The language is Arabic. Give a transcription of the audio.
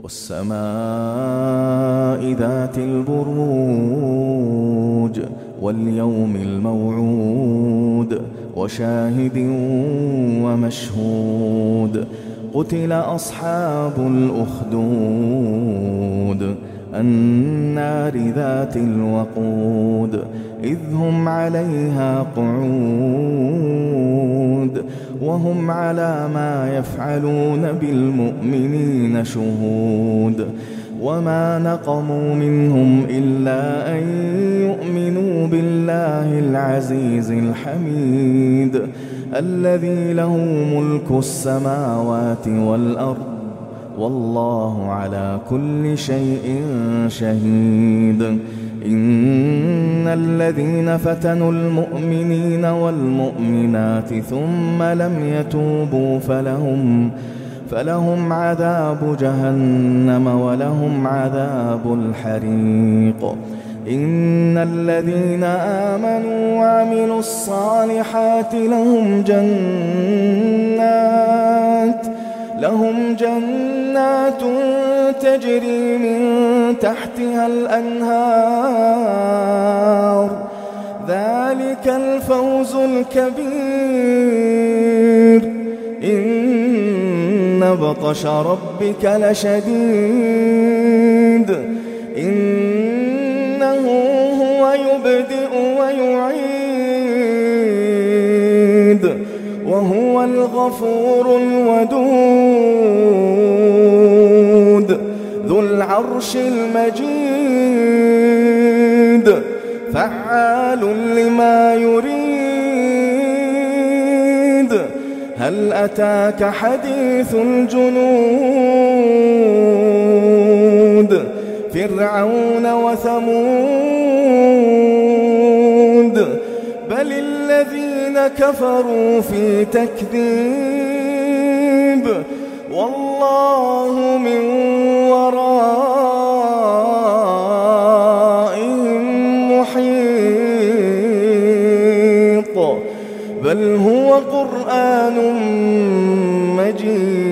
والسماء ذات البروج واليوم الموعود وشاهد ومشهود قتل أصحاب الأخدود النار ذات الوقود إذ هم عليها قعود وهم على ما يفعلون بالمؤمنين شهود وما نقموا منهم إلا أن يؤمنوا بالله العزيز الحميد الذي له ملك السماوات والأرض والله على كل شيء شهيد. إن الذين فتنوا المؤمنين والمؤمنات ثم لم يتوبوا فلهم عذاب جهنم ولهم عذاب الحريق. إن الذين آمنوا وعملوا الصالحات لهم جنات تجري من تحتها الأنهار ذلك الفوز الكبير. إن بطش ربك لشديد إنه هو يبدئ ويعيد وهو الغفور الودود ذو العرش المجيد فعال لما يريد. هل أتاك حديث الجنود فرعون وثمود بل الذين كفروا في تكذيب والله من ورائهم محيط بل هو قرآن مجيد.